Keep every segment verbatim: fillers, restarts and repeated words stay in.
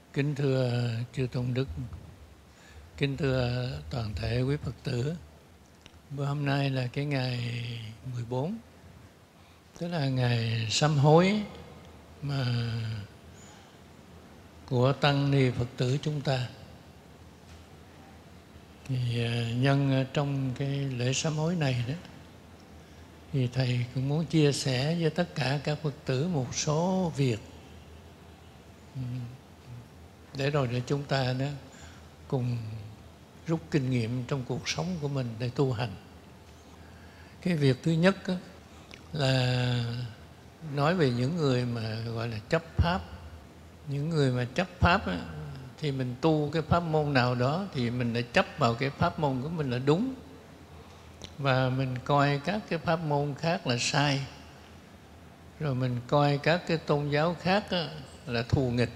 Kính thưa chư Tôn Đức, kính thưa toàn thể quý Phật tử. Bữa hôm nay là cái ngày mười bốn, tức là ngày sám hối mà của tăng ni Phật tử chúng ta. Thì nhân trong cái lễ sám hối này đó, thì Thầy cũng muốn chia sẻ với tất cả các Phật tử một số việc để rồi để chúng ta đó cùng rút kinh nghiệm trong cuộc sống của mình để tu hành. Cái việc thứ nhất đó là nói về những người mà gọi là chấp pháp. Những người mà chấp pháp đó, thì mình tu cái pháp môn nào đó thì mình đã chấp vào cái pháp môn của mình là đúng, và mình coi các cái pháp môn khác là sai, rồi mình coi các cái tôn giáo khác đó là thù nghịch.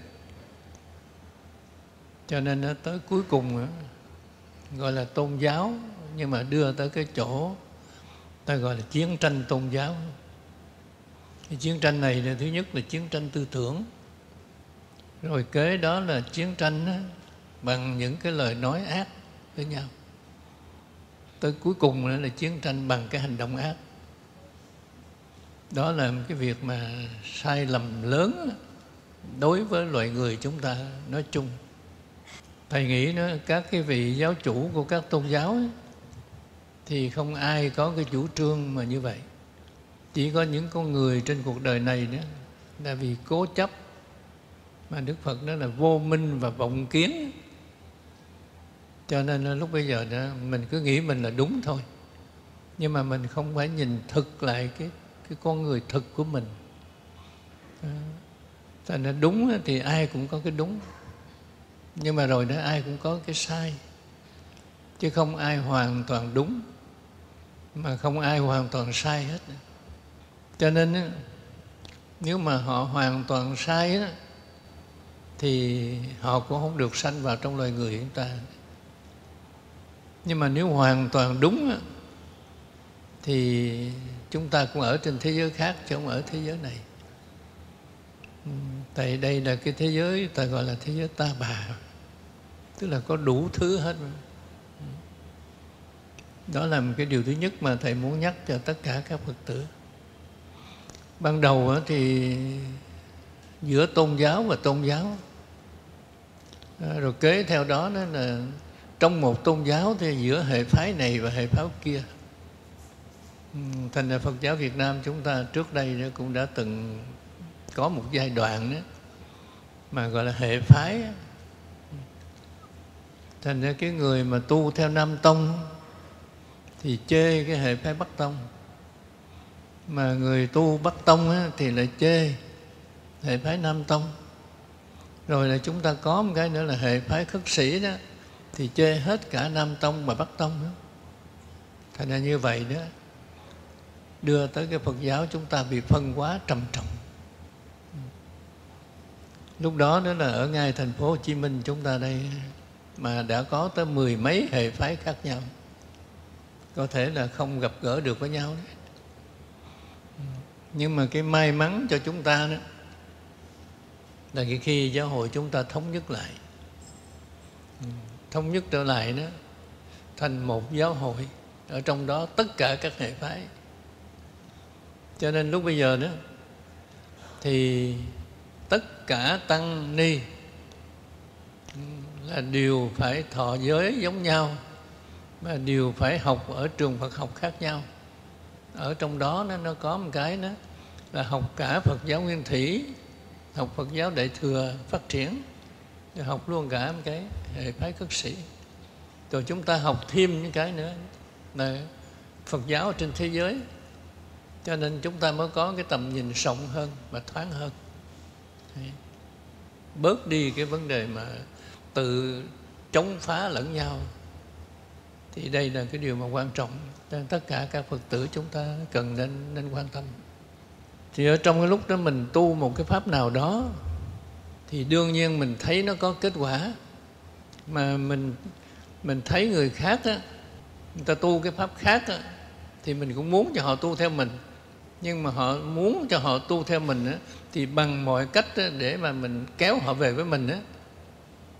Cho nên nó tới cuối cùng đó, gọi là tôn giáo, nhưng mà đưa tới cái chỗ ta gọi là chiến tranh tôn giáo. Cái chiến tranh này là thứ nhất là chiến tranh tư tưởng, rồi kế đó là chiến tranh đó, bằng những cái lời nói ác với nhau. Tới cuối cùng nữa là chiến tranh bằng cái hành động ác. Đó là một cái việc mà sai lầm lớn đối với loài người chúng ta nói chung. Thầy nghĩ đó, các cái vị giáo chủ của các tôn giáo ấy, thì không ai có cái chủ trương mà như vậy. Chỉ có những con người trên cuộc đời này đó là vì cố chấp, mà Đức Phật đó là vô minh và vọng kiến. Cho nên là lúc bây giờ đó, mình cứ nghĩ mình là đúng thôi, nhưng mà mình không phải nhìn thực lại cái, cái con người thực của mình. Thành ra đúng thì ai cũng có cái đúng, nhưng mà rồi đó ai cũng có cái sai, chứ không ai hoàn toàn đúng, mà không ai hoàn toàn sai hết. Cho nên nếu mà họ hoàn toàn sai đó, thì họ cũng không được sanh vào trong loài người chúng ta. Nhưng mà nếu hoàn toàn đúng đó, thì chúng ta cũng ở trên thế giới khác chứ không ở thế giới này. Tại đây là cái thế giới ta gọi là thế giới ta bà, tức là có đủ thứ hết. Đó là một cái điều thứ nhất mà Thầy muốn nhắc cho tất cả các Phật tử. Ban đầu thì giữa tôn giáo và tôn giáo, rồi kế theo đó là trong một tôn giáo thì giữa hệ phái này và hệ phái kia. Thành ra Phật giáo Việt Nam chúng ta trước đây cũng đã từng có một giai đoạn đó mà gọi là hệ phái. Thành ra cái người mà tu theo Nam Tông thì chê cái hệ phái Bắc Tông, mà người tu Bắc Tông á, thì lại chê hệ phái Nam Tông. Rồi là chúng ta có một cái nữa là hệ phái khất sĩ đó, thì chê hết cả Nam Tông và Bắc Tông nữa. Thành ra như vậy đó, đưa tới cái Phật giáo chúng ta bị phân hóa trầm trọng. Lúc đó đó là ở ngay thành phố Hồ Chí Minh chúng ta đây mà đã có tới mười mấy hệ phái khác nhau, có thể là không gặp gỡ được với nhau đấy. Nhưng mà cái may mắn cho chúng ta đó là khi giáo hội chúng ta thống nhất lại, thống nhất trở lại đó thành một giáo hội, ở trong đó tất cả các hệ phái. Cho nên lúc bây giờ đó thì tất cả tăng ni là đều phải thọ giới giống nhau, mà đều phải học ở trường Phật học khác nhau. Ở trong đó nó, nó có một cái đó là học cả Phật giáo Nguyên Thủy, học Phật giáo Đại Thừa phát triển, rồi học luôn cả một cái hệ phái khất sĩ. Rồi chúng ta học thêm những cái nữa là Phật giáo trên thế giới. Cho nên chúng ta mới có cái tầm nhìn rộng hơn và thoáng hơn. Đấy. Bớt đi cái vấn đề mà tự chống phá lẫn nhau. Thì đây là cái điều mà quan trọng, nên tất cả các Phật tử chúng ta cần nên, nên quan tâm. Thì ở trong cái lúc đó mình tu một cái pháp nào đó, thì đương nhiên mình thấy nó có kết quả. Mà mình, mình thấy người khác á, người ta tu cái pháp khác á, thì mình cũng muốn cho họ tu theo mình. Nhưng mà họ muốn cho họ tu theo mình á, thì bằng mọi cách á, để mà mình kéo họ về với mình á,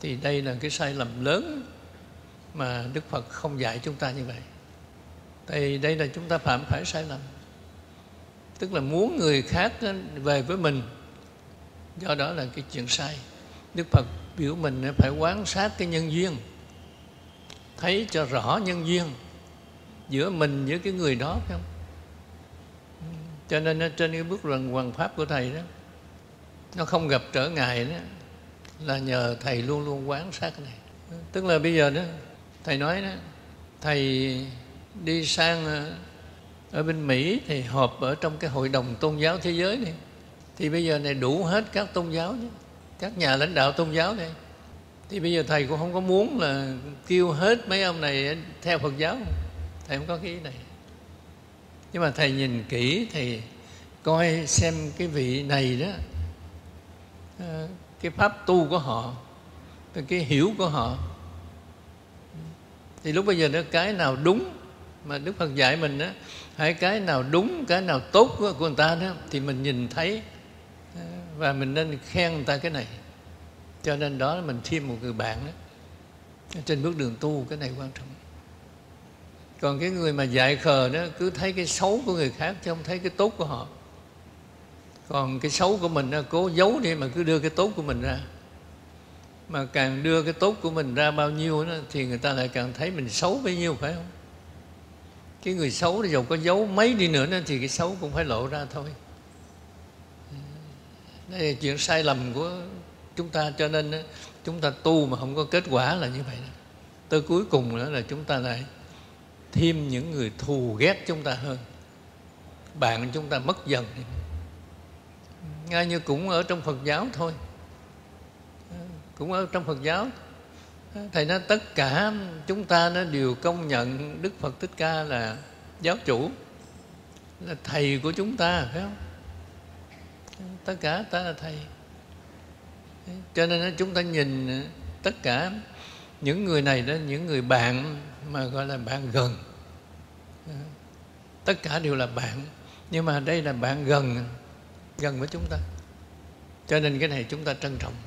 Thì đây là cái sai lầm lớn mà Đức Phật không dạy chúng ta như vậy. Thì đây là chúng ta phạm phải sai lầm, tức là muốn người khác về với mình, do đó là cái chuyện sai. Đức Phật biểu mình phải quan sát cái nhân duyên, thấy cho rõ nhân duyên giữa mình với cái người đó, phải không? Cho nên trên cái bước luận hoàn pháp của Thầy đó, nó không gặp trở ngại đó, là nhờ Thầy luôn luôn quan sát cái này. Tức là bây giờ đó, Thầy nói đó, Thầy đi sang ở bên Mỹ thì họp ở trong cái Hội đồng Tôn giáo Thế giới này. Thì bây giờ này đủ hết các tôn giáo chứ, các nhà lãnh đạo tôn giáo này. Thì bây giờ Thầy cũng không có muốn là kêu hết mấy ông này theo Phật giáo. Thầy không có cái ý này. Nhưng mà Thầy nhìn kỹ, Thầy coi xem cái vị này đó, cái pháp tu của họ, cái hiểu của họ. Thì lúc bây giờ đó, cái nào đúng mà Đức Phật dạy mình đó, hay cái nào đúng, cái nào tốt của người ta đó, thì mình nhìn thấy và mình nên khen người ta cái này. Cho nên đó mình thêm một người bạn đó. Trên bước đường tu cái này quan trọng. Còn cái người mà dại khờ đó cứ thấy cái xấu của người khác chứ không thấy cái tốt của họ. Còn cái xấu của mình đó, cố giấu đi mà cứ đưa cái tốt của mình ra. Mà càng đưa cái tốt của mình ra bao nhiêu đó, thì người ta lại càng thấy mình xấu bấy nhiêu, phải không? Cái người xấu thì dầu có giấu mấy đi nữa đó, thì cái xấu cũng phải lộ ra thôi. Đây là chuyện sai lầm của chúng ta. Cho nên đó, chúng ta tu mà không có kết quả là như vậy đó. Tới cuối cùng nữa là chúng ta lại thêm những người thù ghét chúng ta hơn, bạn chúng ta mất dần đi. Ngay như cũng ở trong Phật giáo thôi, cũng ở trong Phật giáo, Thầy nói tất cả chúng ta nó đều công nhận Đức Phật Thích Ca là giáo chủ, là thầy của chúng ta, phải không? Tất cả ta là thầy. Cho nên chúng ta nhìn tất cả những người này đó, những người bạn mà gọi là bạn gần, tất cả đều là bạn. Nhưng mà đây là bạn gần, gần với chúng ta. Cho nên cái này chúng ta trân trọng.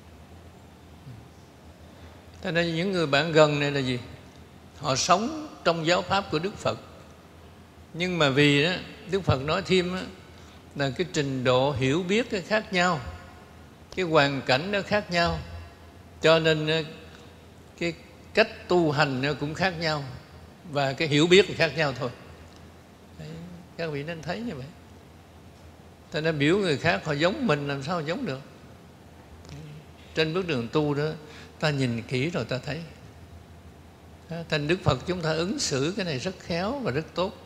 Cho nên những người bạn gần này là gì? Họ sống trong giáo pháp của Đức Phật. Nhưng mà vì đó, Đức Phật nói thêm đó, là cái trình độ hiểu biết cái khác nhau, cái hoàn cảnh nó khác nhau, cho nên cái cách tu hành nó cũng khác nhau, và cái hiểu biết cũng khác nhau thôi. Đấy, các vị nên thấy như vậy. Ta nên biểu người khác họ giống mình, làm sao giống được? Trên bước đường tu đó, ta nhìn kỹ rồi ta thấy. Thành Đức Phật chúng ta ứng xử cái này rất khéo và rất tốt.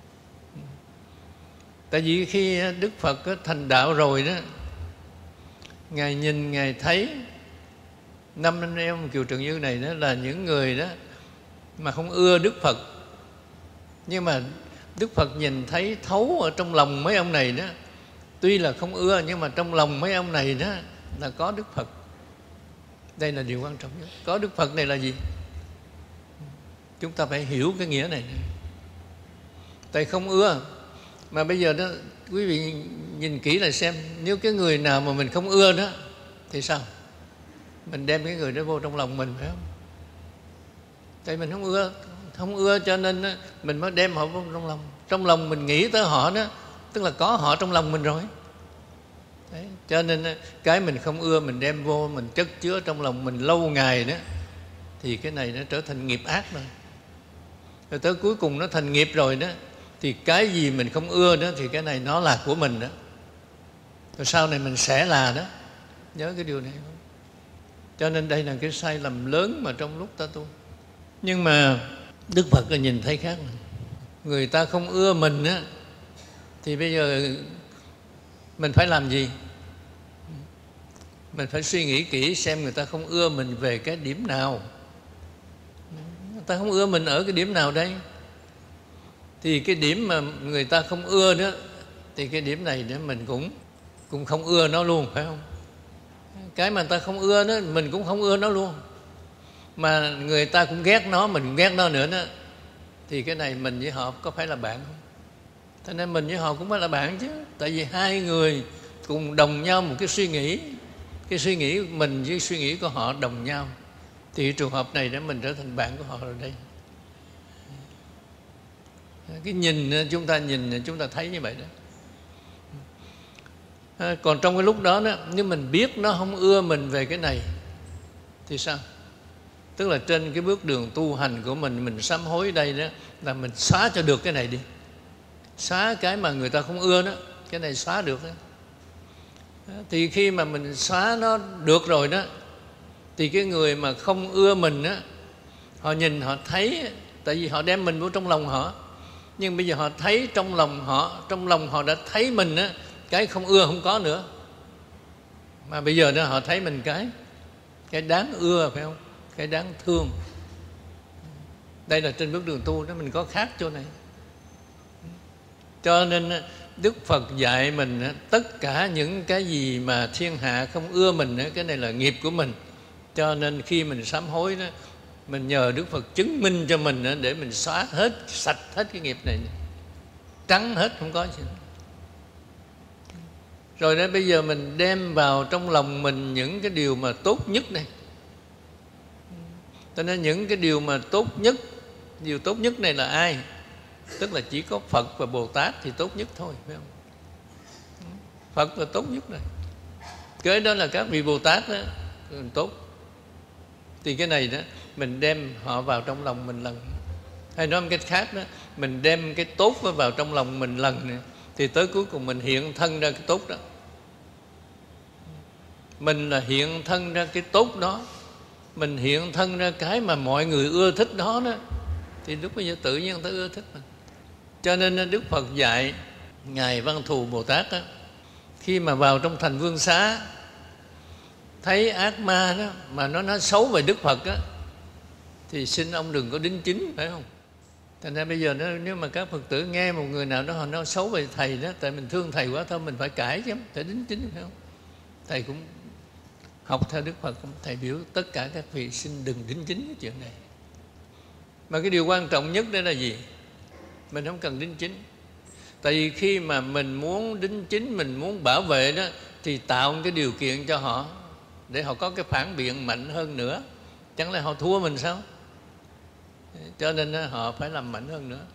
Tại vì khi Đức Phật thành đạo rồi đó, Ngài nhìn, Ngài thấy năm anh em Kiều Trần Như này đó là những người đó mà không ưa Đức Phật. Nhưng mà Đức Phật nhìn thấy thấu ở trong lòng mấy ông này đó. Tuy là không ưa nhưng mà trong lòng mấy ông này đó là có Đức Phật. Đây là điều quan trọng nhất. Có Đức Phật này là gì? Chúng ta phải hiểu cái nghĩa này. Tại không ưa. Mà bây giờ đó quý vị nhìn kỹ lại xem, nếu cái người nào mà mình không ưa đó thì sao? Mình đem cái người đó vô trong lòng mình, phải không? Tại mình không ưa, không ưa cho nên đó, mình mới đem họ vô trong lòng. Trong lòng mình nghĩ tới họ đó, tức là có họ trong lòng mình rồi. Đấy, cho nên cái mình không ưa mình đem vô, mình chất chứa trong lòng mình lâu ngày đó, thì cái này nó trở thành nghiệp ác rồi. Rồi tới cuối cùng nó thành nghiệp rồi đó, thì cái gì mình không ưa đó thì cái này nó là của mình đó. Rồi sau này mình sẽ là đó. Nhớ cái điều này không? Cho nên đây là cái sai lầm lớn mà trong lúc ta tu. Nhưng mà Đức Phật là nhìn thấy khác. Người ta không ưa mình á, thì bây giờ mình phải làm gì? Mình phải suy nghĩ kỹ xem người ta không ưa mình về cái điểm nào. Người ta không ưa mình ở cái điểm nào đây? Thì cái điểm mà người ta không ưa đó, thì cái điểm này đó mình cũng cũng không ưa nó luôn, phải không? Cái mà người ta không ưa đó, mình cũng không ưa nó luôn. Mà người ta cũng ghét nó, mình cũng ghét nó nữa đó, thì cái này mình với họ có phải là bạn không? Cho nên mình với họ cũng phải là bạn chứ. Tại vì hai người cùng đồng nhau một cái suy nghĩ, cái suy nghĩ mình với suy nghĩ của họ đồng nhau, thì trường hợp này để mình trở thành bạn của họ rồi đây. Cái nhìn chúng ta nhìn chúng ta thấy như vậy đó. Còn trong cái lúc đó, đó nếu mình biết nó không ưa mình về cái này thì sao? Tức là trên cái bước đường tu hành của mình, mình sám hối đây đó là mình xóa cho được cái này đi. Xóa cái mà người ta không ưa đó, cái này xóa được đó. Thì khi mà mình xóa nó được rồi đó, thì cái người mà không ưa mình đó, họ nhìn họ thấy, tại vì họ đem mình vào trong lòng họ, nhưng bây giờ họ thấy trong lòng họ, trong lòng họ đã thấy mình á, cái không ưa không có nữa, mà bây giờ đó họ thấy mình cái cái đáng ưa, phải không? Cái đáng thương. Đây là trên bước đường tu đó, mình có khác chỗ này. Cho nên Đức Phật dạy mình tất cả những cái gì mà thiên hạ không ưa mình, cái này là nghiệp của mình. Cho nên khi mình sám hối đó, mình nhờ Đức Phật chứng minh cho mình để mình xóa hết, sạch hết cái nghiệp này, trắng hết, không có gì. Rồi đó bây giờ mình đem vào trong lòng mình những cái điều mà tốt nhất này. Cho nên những cái điều mà tốt nhất, điều tốt nhất này là ai? Tức là chỉ có Phật và Bồ Tát thì tốt nhất thôi, phải không? Phật là tốt nhất này. Cái đó là các vị Bồ Tát đó, tốt. Thì cái này đó, mình đem họ vào trong lòng mình lần. Hay nói một cách khác đó, mình đem cái tốt vào trong lòng mình lần này, thì tới cuối cùng mình hiện thân ra cái tốt đó. Mình là hiện thân ra cái tốt đó, mình hiện thân ra cái mà mọi người ưa thích đó đó, thì lúc bây giờ tự nhiên người ta ưa thích mình. Cho nên Đức Phật dạy Ngài Văn Thù Bồ Tát đó, khi mà vào trong thành Vương Xá thấy ác ma đó mà nó nói xấu về Đức Phật đó, thì xin ông đừng có đính chính, phải không? Thành ra bây giờ nếu mà các Phật tử nghe một người nào đó họ nói xấu về thầy đó, tại mình thương thầy quá thôi, mình phải cãi chứ, phải đính chính, phải không? Thầy cũng học theo Đức Phật, thầy biểu tất cả các vị xin đừng đính chính cái chuyện này. Mà cái điều quan trọng nhất đó là gì? Mình không cần đính chính. Tại vì khi mà mình muốn đính chính, mình muốn bảo vệ đó, thì tạo cái điều kiện cho họ để họ có cái phản biện mạnh hơn nữa. Chẳng lẽ họ thua mình sao? Cho nên họ phải làm mạnh hơn nữa.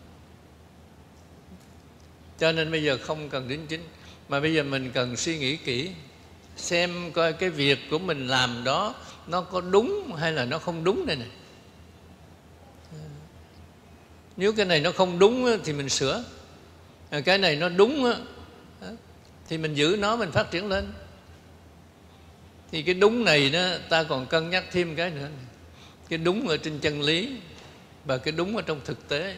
Cho nên bây giờ không cần đính chính, mà bây giờ mình cần suy nghĩ kỹ, xem coi cái việc của mình làm đó nó có đúng hay là nó không đúng đây này. Nếu cái này nó không đúng thì mình sửa, cái này nó đúng thì mình giữ nó, mình phát triển lên. Thì cái đúng này đó, ta còn cân nhắc thêm cái nữa, cái đúng ở trên chân lý và cái đúng ở trong thực tế.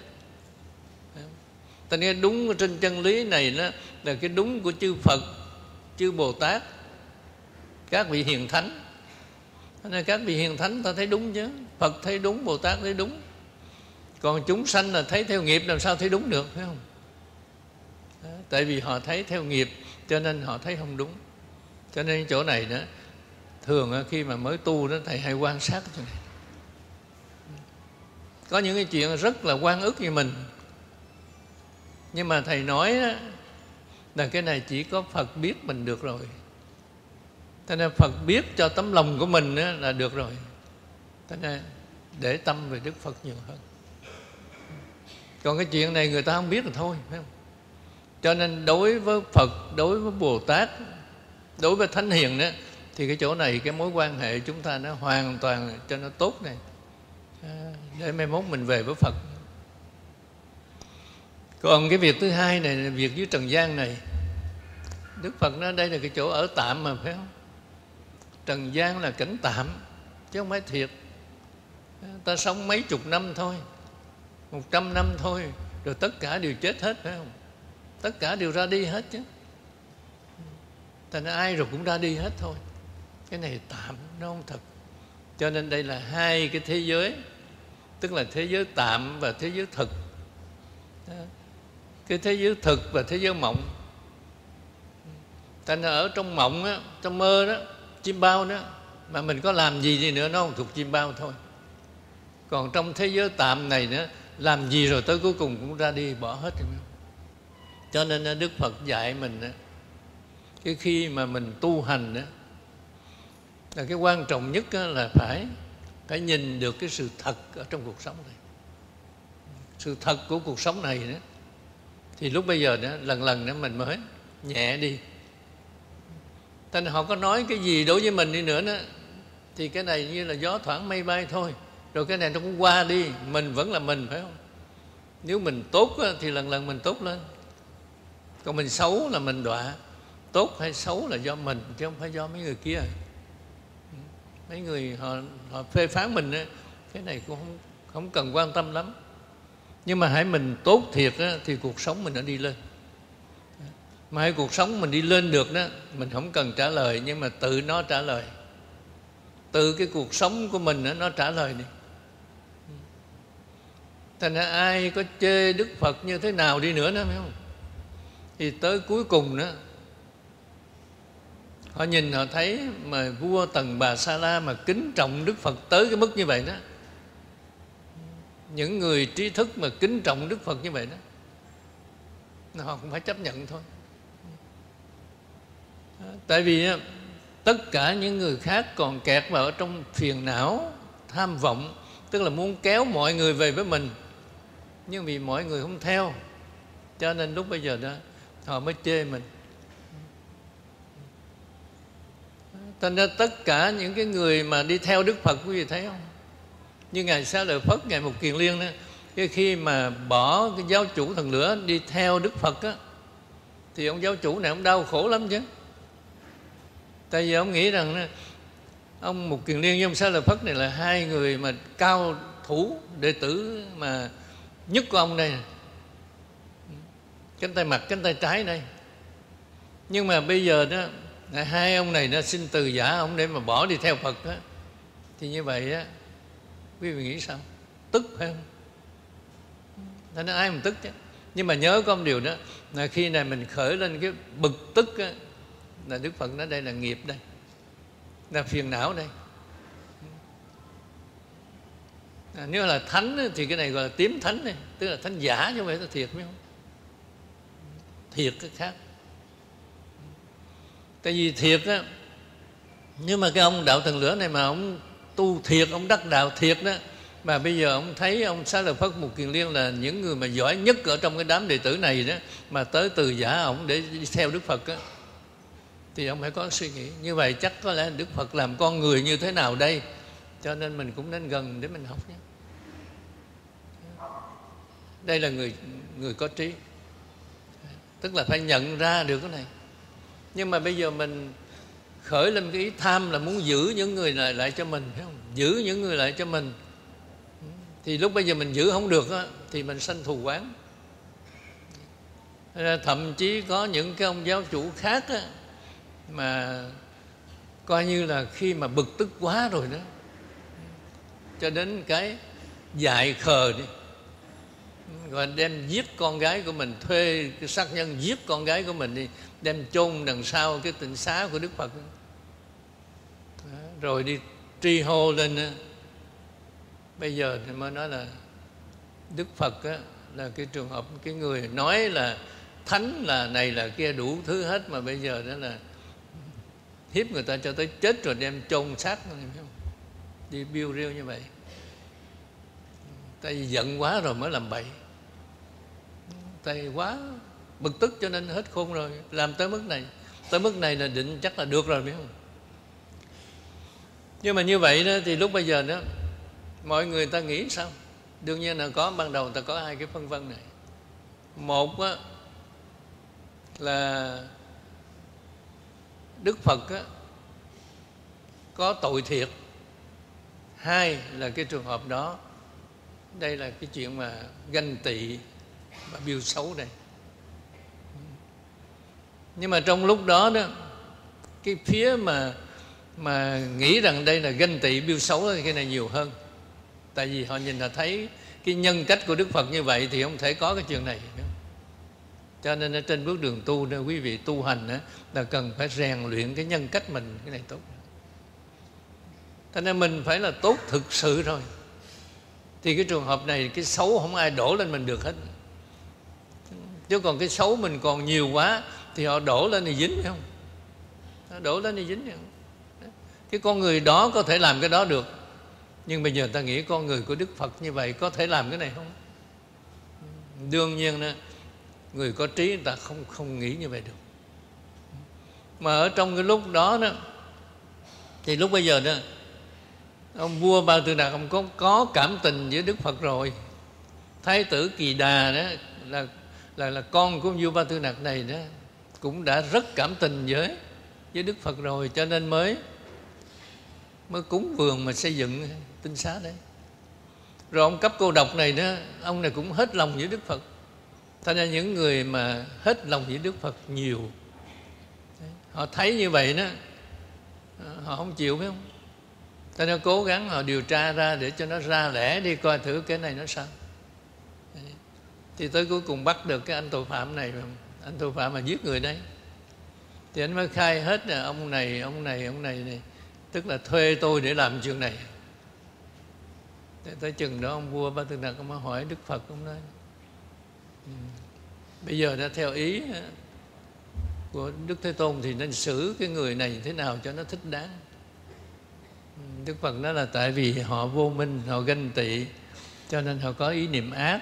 Ta nghe đúng ở trên chân lý này đó là cái đúng của chư Phật, chư Bồ Tát, các vị hiền thánh. Nên các vị hiền thánh ta thấy đúng chứ, Phật thấy đúng, Bồ Tát thấy đúng. Còn chúng sanh là thấy theo nghiệp, làm sao thấy đúng được, phải không? Đó, tại vì họ thấy theo nghiệp cho nên họ thấy không đúng. Cho nên chỗ này đó, thường khi mà mới tu đó, thầy hay quan sát chỗ này. Có những cái chuyện rất là oan ức như mình, nhưng mà thầy nói đó, là cái này chỉ có Phật biết mình được rồi. Cho nên Phật biết cho tấm lòng của mình đó là được rồi. Cho nên để tâm về Đức Phật nhiều hơn. Còn cái chuyện này người ta không biết là thôi, phải không? Cho nên đối với Phật, đối với Bồ Tát, đối với Thánh Hiền đó, thì cái chỗ này, cái mối quan hệ chúng ta nó hoàn toàn cho nó tốt này, để mai mốt mình về với Phật. Còn cái việc thứ hai này là việc dưới trần gian này. Đức Phật nói đây là cái chỗ ở tạm mà, phải không? Trần gian là cảnh tạm chứ không phải thiệt. Ta sống mấy chục năm thôi, một trăm năm thôi, rồi tất cả đều chết hết, phải không? Tất cả đều ra đi hết chứ. Thành ra ai rồi cũng ra đi hết thôi. Cái này tạm, nó không thật. Cho nên đây là hai cái thế giới, tức là thế giới tạm và thế giới thực. Cái thế giới thực và thế giới mộng. Thành ra ở trong mộng á, trong mơ đó, chim bao đó, mà mình có làm gì đi nữa nó không thuộc chim bao thôi. Còn trong thế giới tạm này nữa, làm gì rồi tới cuối cùng cũng ra đi, bỏ hết rồi. Cho nên Đức Phật dạy mình đó, cái khi mà mình tu hành đó, là cái quan trọng nhất là phải phải nhìn được cái sự thật ở trong cuộc sống này. Sự thật của cuộc sống này đó, thì lúc bây giờ đó, lần lần đó mình mới nhẹ đi. Thành họ có nói cái gì đối với mình đi nữa đó, thì cái này như là gió thoảng mây bay thôi. Rồi cái này nó cũng qua đi, mình vẫn là mình, phải không? Nếu mình tốt á, thì lần lần mình tốt lên. Còn mình xấu là mình đọa. Tốt hay xấu là do mình, chứ không phải do mấy người kia. Mấy người họ, họ phê phán mình á, cái này cũng không, không cần quan tâm lắm. Nhưng mà hãy mình tốt thiệt á, thì cuộc sống mình nó đi lên. Mà hãy cuộc sống mình đi lên được đó, mình không cần trả lời, nhưng mà tự nó trả lời. Từ cái cuộc sống của mình đó, nó trả lời đi. Thành ra ai có chê Đức Phật như thế nào đi nữa đó, phải không? Thì tới cuối cùng đó, họ nhìn họ thấy mà vua Tần Bà Sa La mà kính trọng Đức Phật tới cái mức như vậy đó. Những người trí thức mà kính trọng Đức Phật như vậy đó, họ cũng phải chấp nhận thôi. Tại vì tất cả những người khác còn kẹt vào ở trong phiền não, tham vọng, tức là muốn kéo mọi người về với mình. Nhưng vì mọi người không theo, cho nên lúc bây giờ đó họ mới chê mình. Thành ra tất cả những cái người mà đi theo Đức Phật, quý vị thấy không? Như Ngài Xá Lợi Phất, Ngài Mục Kiền Liên đó, cái khi mà bỏ cái giáo chủ thần lửa đi theo Đức Phật á, thì ông giáo chủ này ông đau khổ lắm chứ. Tại vì ông nghĩ rằng ông Mục Kiền Liên với ông Xá Lợi Phất này là hai người mà cao thủ đệ tử mà nhất của ông đây, cánh tay mặt cánh tay trái đây. Nhưng mà bây giờ đó, hai ông này nó xin từ giả ông để mà bỏ đi theo Phật đó, thì như vậy á, quý vị nghĩ sao? Tức phải không? Nên ai mà tức chứ. Nhưng mà nhớ có một điều đó, là khi này mình khởi lên cái bực tức á, là Đức Phật nói đây là nghiệp đây, là phiền não đây. À, nếu là thánh thì cái này gọi là tím thánh này, tức là thánh giả chứ không phải là thiệt, phải không? Thiệt cái khác. Tại vì thiệt á, nếu mà cái ông đạo thần lửa này mà ông tu thiệt, ông đắc đạo thiệt đó, mà bây giờ ông thấy ông Xá Lợi Phất, Mục Kiền Liên là những người mà giỏi nhất ở trong cái đám đệ tử này đó, mà tới từ giả ông để đi theo Đức Phật á, thì ông phải có suy nghĩ như vậy, chắc có lẽ Đức Phật làm con người như thế nào đây, cho nên mình cũng nên gần để mình học nhé. Đây là người người có trí, tức là phải nhận ra được cái này. Nhưng mà bây giờ mình khởi lên cái ý tham là muốn giữ những người này lại cho mình, phải không? Giữ những người lại cho mình, thì lúc bây giờ mình giữ không được á, thì mình sanh thù oán. Thậm chí có những cái ông giáo chủ khác á, mà coi như là khi mà bực tức quá rồi đó, cho đến cái dại khờ đi, rồi đem giết con gái của mình, thuê cái sát nhân giết con gái của mình đi, đem chôn đằng sau cái tịnh xá của Đức Phật đó. Rồi đi tri hô lên đó. Bây giờ thì mới nói là Đức Phật á, là cái trường hợp cái người nói là thánh là này là kia đủ thứ hết, mà bây giờ đó là hiếp người ta cho tới chết rồi đem chôn xác, phải không? Đi biêu riêu như vậy. Tại vì giận quá rồi mới làm bậy, tại vì quá bực tức cho nên hết khôn rồi, làm tới mức này. Tới mức này là định chắc là được rồi, biết không? Nhưng mà như vậy đó, thì lúc bây giờ đó mọi người ta nghĩ sao? Đương nhiên là có, ban đầu ta có hai cái phân vân này. Một á, là Đức Phật á, có tội thiệt. Hai là cái trường hợp đó, đây là cái chuyện mà ganh tị và biêu xấu đây. Nhưng mà trong lúc đó đó, cái phía mà mà nghĩ rằng đây là ganh tị biêu xấu thì cái này nhiều hơn. Tại vì họ nhìn là thấy cái nhân cách của Đức Phật như vậy thì không thể có cái chuyện này. Cho nên ở trên bước đường tu, nên quý vị tu hành đó, là cần phải rèn luyện cái nhân cách mình, cái này tốt. Cho nên mình phải là tốt thực sự rồi, thì cái trường hợp này cái xấu không ai đổ lên mình được hết. Chứ còn cái xấu mình còn nhiều quá thì họ đổ lên thì dính, phải không? Họ đổ lên thì dính, phải không? Cái con người đó có thể làm cái đó được, nhưng bây giờ ta nghĩ con người của Đức Phật như vậy có thể làm cái này không? Đương nhiên đó, người có trí người ta không không nghĩ như vậy được. Mà ở trong cái lúc đó đó, thì lúc bây giờ đó, ông vua Ba Tư Đạt ông có, có cảm tình với Đức Phật rồi. Thái tử Kỳ Đà đó là, là, là con của vua Ba Tư Đạt này đó, cũng đã rất cảm tình với, với Đức Phật rồi, cho nên mới mới cúng vườn mà xây dựng tinh xá đấy. Rồi ông cấp cô độc này đó, ông này cũng hết lòng với Đức Phật. Thành ra những người mà hết lòng với Đức Phật nhiều, họ thấy như vậy đó, họ không chịu, phải không? Thành ra cố gắng họ điều tra ra để cho nó ra lẽ đi, coi thử cái này nó sao. Thì tới cuối cùng bắt được cái anh tội phạm này, anh tội phạm mà giết người đấy. Thì anh mới khai hết là ông này, ông này, ông này này, tức là thuê tôi để làm chuyện này. Tới chừng đó ông vua Ba Tư Đạt ông mới hỏi Đức Phật, ông nói ừ, bây giờ đã theo ý của Đức Thế Tôn thì nên xử cái người này thế nào cho nó thích đáng. Đức Phật nói là tại vì họ vô minh, họ ganh tị, cho nên họ có ý niệm ác.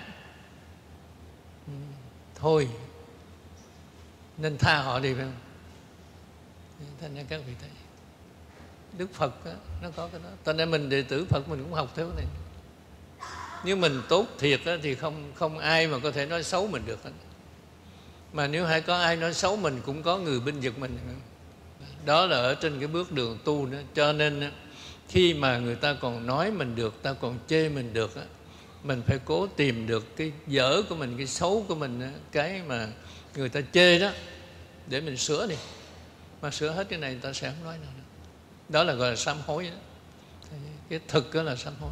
Thôi nên tha họ đi, phải không? Thành ra các vị thấy Đức Phật đó, nó có cái đó. Thành ra mình đệ tử Phật mình cũng học theo cái này. Nếu mình tốt thiệt đó, thì không không ai mà có thể nói xấu mình được. Mà nếu hay có ai nói xấu mình, cũng có người binh vực mình. Đó là ở trên cái bước đường tu đó. Cho nên khi mà người ta còn nói mình được, ta còn chê mình được, mình phải cố tìm được cái dở của mình, cái xấu của mình, cái mà người ta chê đó, để mình sửa đi. Mà sửa hết cái này người ta sẽ không nói nữa. Đó là gọi là sám hối đó. Cái thực đó là sám hối.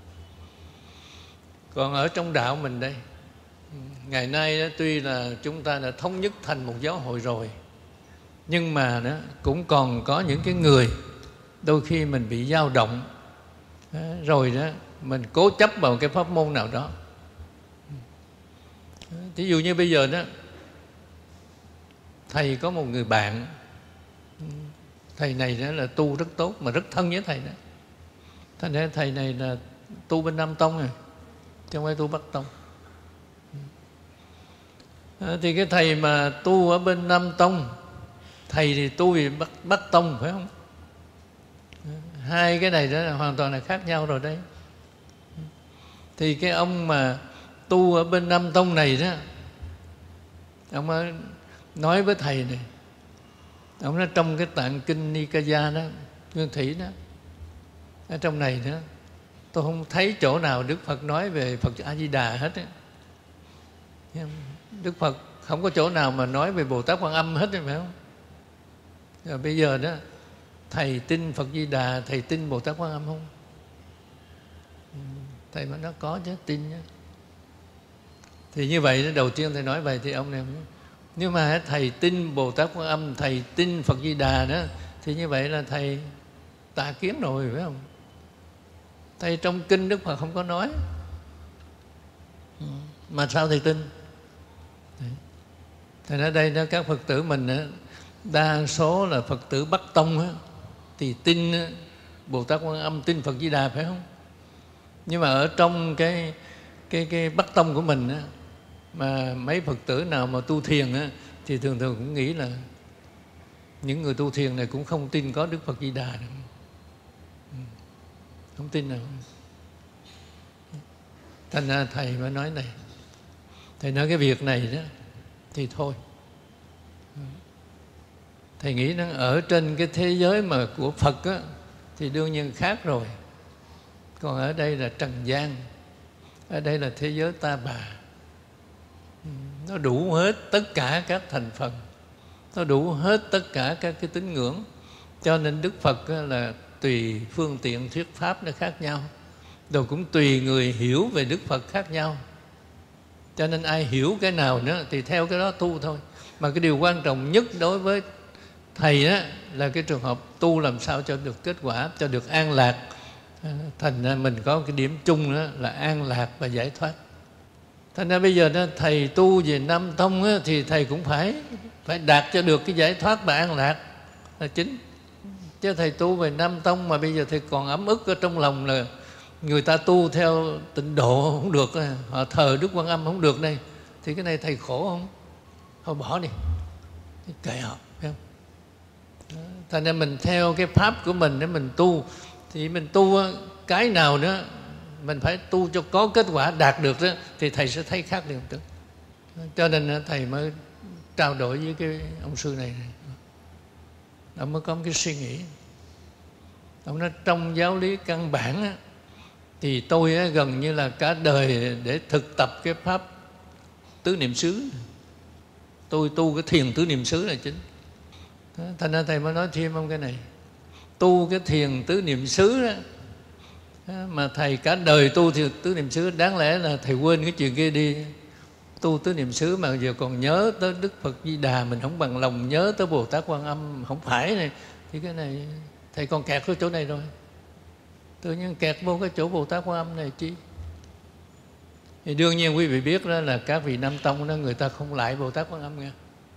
Còn ở trong đạo mình đây, ngày nay đó, tuy là chúng ta đã thống nhất thành một giáo hội rồi, nhưng mà đó, cũng còn có những cái người đôi khi mình bị dao động, rồi đó mình cố chấp vào cái pháp môn nào đó. Ví dụ như bây giờ đó, thầy có một người bạn, thầy này đó là tu rất tốt, mà rất thân với thầy đó. Thành ra thầy này là tu bên Nam Tông rồi, chứ không phải tu Bắc Tông. À, thì cái thầy mà tu ở bên Nam Tông, thầy thì tu về Bắc, Bắc Tông, phải không? Hai cái này đó là hoàn toàn là khác nhau rồi đấy. Thì cái ông mà tu ở bên Nam Tông này đó, ông ấy nói với thầy này, ông nói trong cái tạng kinh Nikaya đó, Nguyên Thủy đó, ở trong này đó, tôi không thấy chỗ nào Đức Phật nói về Phật A Di Đà hết ấy. Đức Phật không có chỗ nào mà nói về Bồ Tát Quan Âm hết, phải không? Rồi bây giờ đó, thầy tin Phật Di Đà, thầy tin Bồ Tát Quan Âm không? Thầy mà nó có chứ, tin chứ. Thì như vậy đầu tiên thầy nói vậy thì ông này, nhưng mà thầy tin Bồ Tát Quan Âm, thầy tin Phật Di Đà đó, thì như vậy là thầy tà kiến rồi, phải không? Thầy trong kinh Đức Phật không có nói, mà sao thầy tin? Thì ở đây đó, các Phật tử mình đó, đa số là Phật tử Bắc Tông đó, thì tin Bồ Tát Quan Âm, tin Phật Di Đà, phải không? Nhưng mà ở trong cái cái cái Bắc Tông của mình đó, mà mấy Phật tử nào mà tu thiền đó, thì thường thường cũng nghĩ là những người tu thiền này cũng không tin có Đức Phật Di Đà đâu. Không tin nào. Thành ra thầy mới nói này, thầy nói cái việc này đó thì thôi, thầy nghĩ nó ở trên cái thế giới mà của Phật á, thì đương nhiên khác rồi. Còn ở đây là trần gian, ở đây là thế giới ta bà, nó đủ hết tất cả các thành phần, nó đủ hết tất cả các cái tín ngưỡng. Cho nên Đức Phật là tùy phương tiện thuyết pháp nó khác nhau, rồi cũng tùy người hiểu về Đức Phật khác nhau. Cho nên ai hiểu cái nào nữa thì theo cái đó tu thôi. Mà cái điều quan trọng nhất đối với thầy đó là cái trường hợp tu làm sao cho được kết quả, cho được an lạc. Thành ra mình có cái điểm chung đó là an lạc và giải thoát. Thành ra bây giờ đó, thầy tu về Nam Tông đó, thì thầy cũng phải phải đạt cho được cái giải thoát và an lạc là chính. Chứ thầy tu về Nam Tông mà bây giờ thầy còn ấm ức ở trong lòng là người ta tu theo tịnh độ không được, họ thờ Đức Quan Âm không được đây, thì cái này thầy khổ không? Thôi bỏ đi, kệ họ, phải không? Thành ra mình theo cái pháp của mình để mình tu, thì mình tu cái nào nữa mình phải tu cho có kết quả đạt được đó, thì thầy sẽ thấy khác liền tức. Cho nên thầy mới trao đổi với cái ông sư này, này. Ông mới có một cái suy nghĩ. Ông nói trong giáo lý căn bản á, thì tôi á, gần như là cả đời để thực tập cái pháp tứ niệm xứ. Tôi tu cái thiền tứ niệm xứ là chính. Thành ra thầy mới nói thêm ông cái này. Tu cái thiền tứ niệm xứ đó, mà thầy cả đời tu thì tứ niệm xứ, đáng lẽ là thầy quên cái chuyện kia đi. Tu tứ niệm xứ mà giờ còn nhớ tới Đức Phật Di Đà, mình không bằng lòng nhớ tới Bồ Tát Quan Âm, không phải này. Thì cái này thầy còn kẹt ở chỗ này rồi, tự nhiên kẹt vô cái chỗ Bồ Tát Quan Âm này chi. Thì đương nhiên quý vị biết đó là các vị Nam Tông đó, người ta không lại Bồ Tát Quan Âm nghe.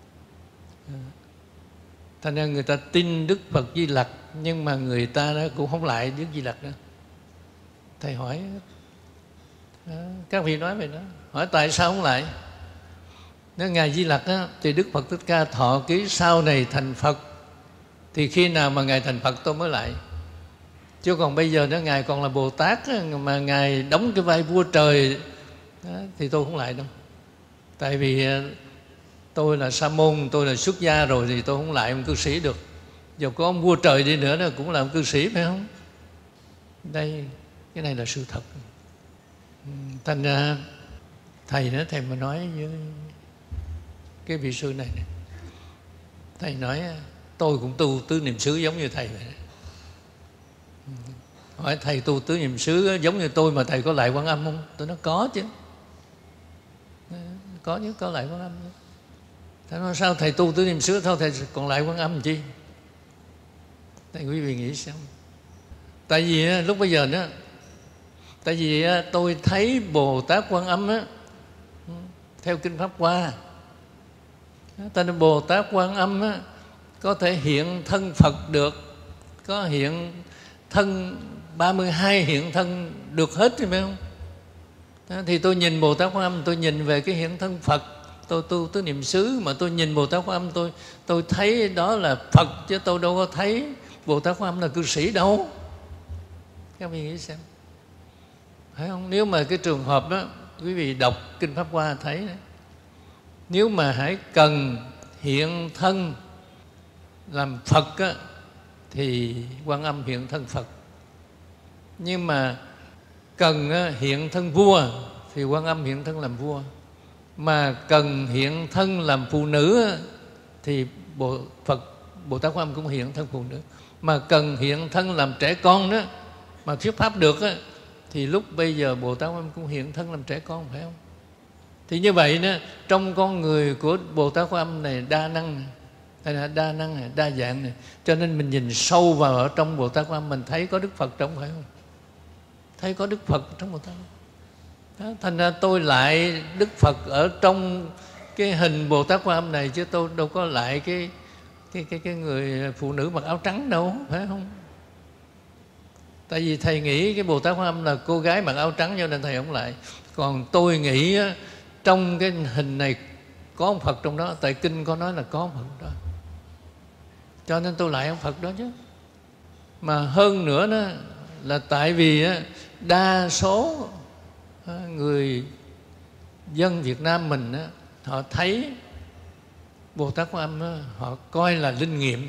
Thành ra người ta tin Đức Phật Di Lặc, nhưng mà người ta đó cũng không lại Đức Di Lặc nữa. Thầy hỏi đó, các vị nói về đó, hỏi tại sao không lại? Nếu Ngài Di Lặc á, thì Đức Phật Thích Ca thọ ký sau này thành Phật, thì khi nào mà Ngài thành Phật tôi mới lại. Chứ còn bây giờ đó Ngài còn là Bồ Tát á, mà Ngài đóng cái vai vua trời đó, thì tôi không lại đâu. Tại vì tôi là sa môn, tôi là xuất gia rồi, thì tôi không lại ông cư sĩ được. Dù có ông vua trời đi nữa đó cũng là ông cư sĩ, phải không? Đây, cái này là sự thật. Thành ra thầy đó, thầy mà nói với cái vị sư này, này thầy nói tôi cũng tu tứ niệm xứ giống như thầy vậy. Hỏi thầy tu tứ niệm xứ giống như tôi mà thầy có lại Quan Âm không? Tôi nói có chứ, có chứ, có lại Quan Âm. Thầy nói sao thầy tu tứ niệm xứ thôi thầy còn lại Quan Âm chi? Thầy quý vị nghĩ sao? Tại vì lúc bây giờ đó, tại vì tôi thấy Bồ Tát Quan Âm á, theo Kinh Pháp Hoa, tại nên Bồ Tát Quan Âm á, có thể hiện thân Phật được, có hiện thân ba mươi hai hiện thân được hết, phải không? Đó, thì tôi nhìn Bồ Tát Quan Âm, tôi nhìn về cái hiện thân Phật. Tôi tu tứ niệm xứ mà tôi nhìn Bồ Tát Quan Âm, tôi tôi thấy đó là Phật, chứ tôi đâu có thấy Bồ Tát Quan Âm là cư sĩ đâu. Các vị nghĩ xem, phải không? Nếu mà cái trường hợp đó, quý vị đọc Kinh Pháp Hoa thấy đấy, nếu mà hãy cần hiện thân làm Phật á, thì Quan Âm hiện thân Phật. Nhưng mà cần hiện thân vua thì Quan Âm hiện thân làm vua. Mà cần hiện thân làm phụ nữ thì Bộ Phật Bồ Tát Quan Âm cũng hiện thân phụ nữ. Mà cần hiện thân làm trẻ con đó, mà thuyết pháp được á, thì lúc bây giờ Bồ Tát Quan Âm cũng hiện thân làm trẻ con, phải không? Thì như vậy đó, trong con người của Bồ Tát Quan Âm này đa năng, đa năng này, đa dạng này, cho nên mình nhìn sâu vào ở trong Bồ Tát Quan Âm, mình thấy có Đức Phật trong, phải không? Thấy có Đức Phật trong Bồ Tát. Đó, thành ra tôi lại Đức Phật ở trong cái hình Bồ Tát Quan Âm này, chứ tôi đâu có lại cái cái cái cái người phụ nữ mặc áo trắng đâu, phải không? Tại vì thầy nghĩ cái Bồ Tát Quan Âm là cô gái mặc áo trắng, cho nên thầy không lại. Còn tôi nghĩ trong cái hình này có ông Phật trong đó, tại kinh có nói là có ông Phật đó, cho nên tôi lại ông Phật đó chứ. Mà hơn nữa đó là tại vì đa số người dân Việt Nam mình á, họ thấy Bồ Tát Quan Âm á, họ coi là linh nghiệm,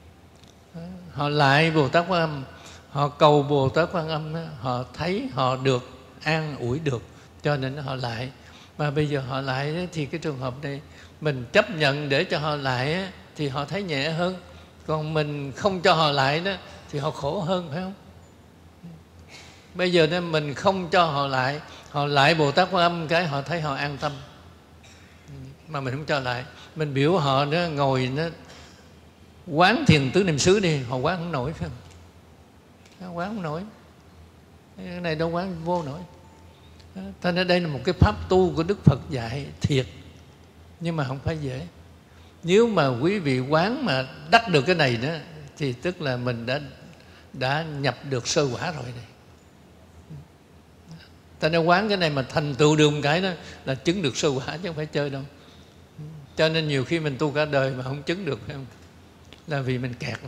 họ lại Bồ Tát Quan Âm, họ cầu Bồ Tát Quan Âm á, họ thấy họ được an ủi được, cho nên họ lại. Mà bây giờ họ lại thì cái trường hợp này mình chấp nhận để cho họ lại á, thì họ thấy nhẹ hơn. Còn mình không cho họ lại đó thì họ khổ hơn, phải không? Bây giờ nên mình không cho họ lại, họ lại Bồ Tát Quan Âm cái họ thấy họ an tâm. Mà mình không cho lại, mình biểu họ nó ngồi nó quán thiền tứ niệm xứ đi, họ quán không nổi, phải không? Quán không nổi, cái này đâu quán vô nổi. Thế nên đây là một cái pháp tu của Đức Phật dạy thiệt, nhưng mà không phải dễ. Nếu mà quý vị quán mà đắc được cái này đó thì tức là mình đã đã nhập được sơ quả rồi này. Ta nên quán cái này mà thành tựu được một cái đó là chứng được sơ quả chứ không phải chơi đâu. Cho nên nhiều khi mình tu cả đời mà không chứng được, phải không? Là vì mình kẹt.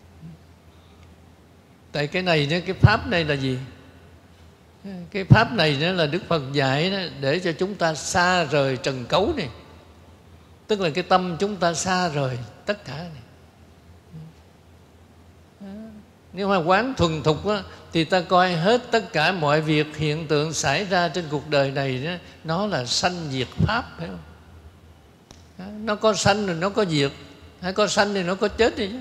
Tại cái này đó, cái pháp này là gì? Cái pháp này đó là Đức Phật dạy đó, để cho chúng ta xa rời trần cấu này. Tức là cái tâm chúng ta xa rời tất cả này. Nếu mà quán thuần thục á, thì ta coi hết tất cả mọi việc hiện tượng xảy ra trên cuộc đời này đó, nó là sanh diệt pháp, phải không? Nó có sanh rồi nó có diệt, hay có sanh thì nó có chết đi chứ.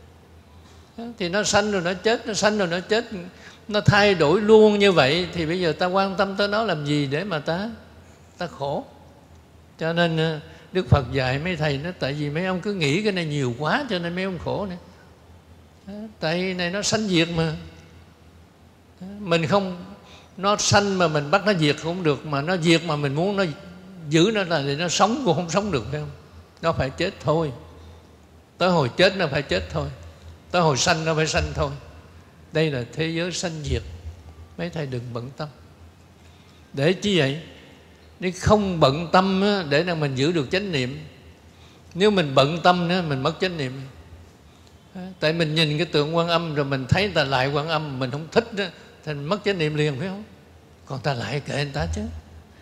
Thì nó sanh rồi nó chết, nó sanh rồi nó chết, nó thay đổi luôn như vậy, thì bây giờ ta quan tâm tới nó làm gì để mà ta ta khổ. Cho nên Đức Phật dạy mấy thầy nó, tại vì mấy ông cứ nghĩ cái này nhiều quá cho nên mấy ông khổ nữa. Tại này nó sanh diệt mà. Mình không, nó sanh mà mình bắt nó diệt cũng được, mà nó diệt mà mình muốn nó giữ nó là để nó sống cũng không sống được, phải không? Nó phải chết thôi. Tới hồi chết nó phải chết thôi. Tới hồi sanh nó phải sanh thôi. Đây là thế giới sanh diệt. Mấy thầy đừng bận tâm. Để chi vậy? Nếu không bận tâm để là mình giữ được chánh niệm. Nếu mình bận tâm nữa mình mất chánh niệm. Tại mình nhìn cái tượng Quan Âm rồi mình thấy ta lại Quan Âm, mình không thích đó, thì mình mất chánh niệm liền, phải không? Còn ta lại kệ người ta chứ.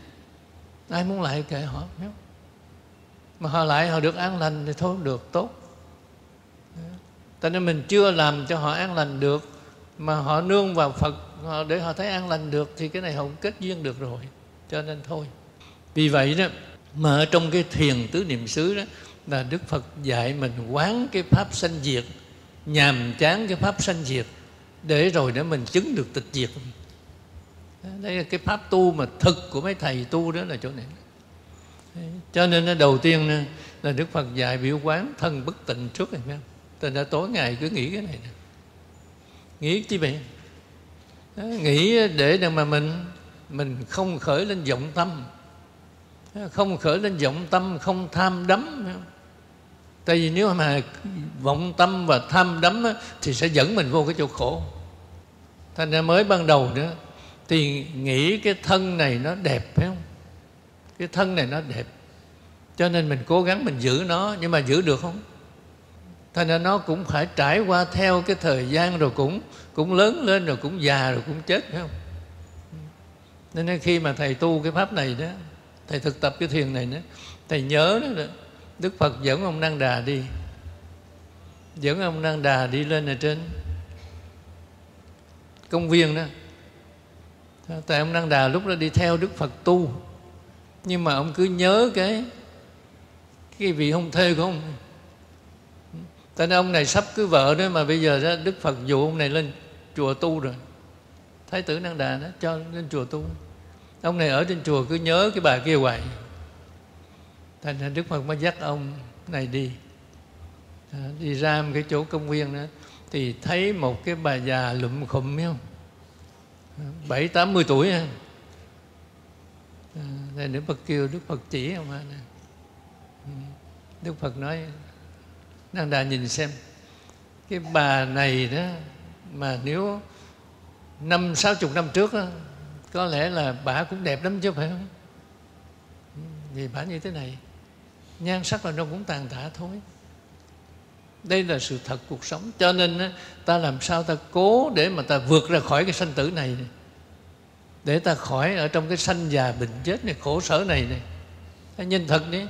Ai muốn lại kệ họ, phải không? Mà họ lại họ được an lành thì thôi được, tốt. Cho nên mình chưa làm cho họ an lành được, mà họ nương vào Phật họ để họ thấy an lành được, thì cái này họ cũng kết duyên được rồi. Cho nên thôi. Vì vậy đó, mà ở trong cái thiền tứ niệm xứ đó, là Đức Phật dạy mình quán cái pháp sanh diệt, nhàm chán cái pháp sanh diệt, để rồi để mình chứng được tịch diệt. Đây là cái pháp tu mà thực của mấy thầy tu đó là chỗ này. Cho nên đầu tiên là Đức Phật dạy biểu quán thân bất tịnh trước này, phải không? Từ đã tối ngày cứ nghĩ cái này nè. Nghĩ chi vậy? Nghĩ để mà mình mình không khởi lên vọng tâm, không khởi lên vọng tâm, không tham đắm. Tại vì nếu mà vọng tâm và tham đắm thì sẽ dẫn mình vô cái chỗ khổ. Thành ra mới ban đầu nữa thì nghĩ cái thân này nó đẹp, phải không? Cái thân này nó đẹp, cho nên mình cố gắng mình giữ nó. Nhưng mà giữ được không? Thành ra nó cũng phải trải qua theo cái thời gian, rồi cũng cũng lớn lên, rồi cũng già, rồi cũng chết, phải không? Nên khi mà thầy tu cái pháp này đó, thầy thực tập cái thiền này đó, thầy nhớ đó, Đức Phật dẫn ông Năng Đà đi, dẫn ông Năng Đà đi lên ở trên công viên đó. Tại ông Năng Đà lúc đó đi theo Đức Phật tu, nhưng mà ông cứ nhớ cái cái vị hôn thê của ông. Tại nên ông này sắp cưới vợ đó, mà bây giờ đó, Đức Phật dụ ông này lên chùa tu rồi. Thái tử Năng Đà đó cho lên chùa tu. Ông này ở trên chùa cứ nhớ cái bà kia hoài. Thành ra Đức Phật mới dắt ông này đi. À, đi ra một cái chỗ công viên đó, thì thấy một cái bà già lụm khụm, biết không? Bảy tám mươi tuổi ha. À, Đức Phật kêu, Đức Phật chỉ ông này. Đức Phật nói, Năng Đà nhìn xem, cái bà này đó mà nếu năm sáu chục năm trước đó, có lẽ là bà cũng đẹp lắm chứ, phải không? Vì bà như thế này, nhan sắc là nó cũng tàn tạ thôi. Đây là sự thật cuộc sống. Cho nên ta làm sao ta cố để mà ta vượt ra khỏi cái sanh tử này, này. Để ta khỏi ở trong cái sanh già bệnh chết này, khổ sở này này. Ta nhìn thật đi.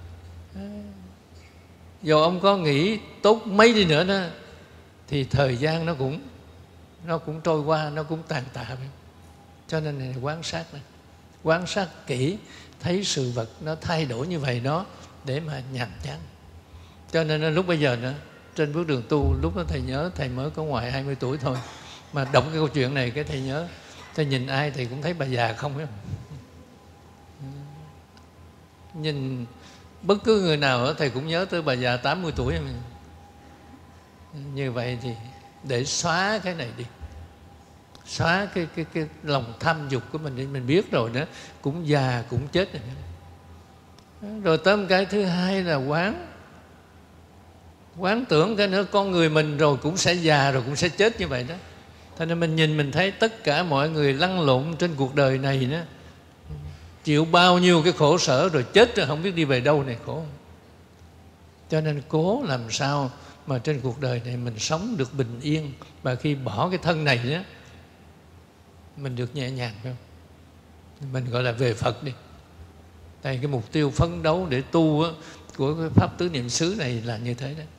Dù ông có nghĩ tốt mấy đi nữa đó, thì thời gian nó cũng nó cũng trôi qua, nó cũng tàn tạ. Cho nên này, quan sát này, quan sát kỹ, thấy sự vật nó thay đổi như vậy đó, để mà nhàm chán. Cho nên lúc bây giờ nữa, trên bước đường tu, lúc đó thầy nhớ thầy mới có ngoài hai mươi tuổi thôi, mà đọc cái câu chuyện này cái thầy nhớ, thầy nhìn ai thầy cũng thấy bà già không, phải không? Nhìn bất cứ người nào đó, thầy cũng nhớ tới bà già tám mươi tuổi. Như vậy thì để xóa cái này đi, xóa cái, cái, cái lòng tham dục của mình đi. Mình biết rồi đó, cũng già cũng chết rồi. Rồi tới một cái thứ hai là quán Quán tưởng cái nữa con người mình rồi cũng sẽ già, rồi cũng sẽ chết như vậy đó. Thế nên mình nhìn mình thấy tất cả mọi người lăn lộn trên cuộc đời này đó, chịu bao nhiêu cái khổ sở rồi chết rồi không biết đi về đâu này, khổ. Cho nên cố làm sao mà trên cuộc đời này mình sống được bình yên, và khi bỏ cái thân này đó mình được nhẹ nhàng, phải không? Mình gọi là về Phật đi. Tại cái mục tiêu phấn đấu để tu á, của cái pháp tứ niệm xứ này là như thế đấy.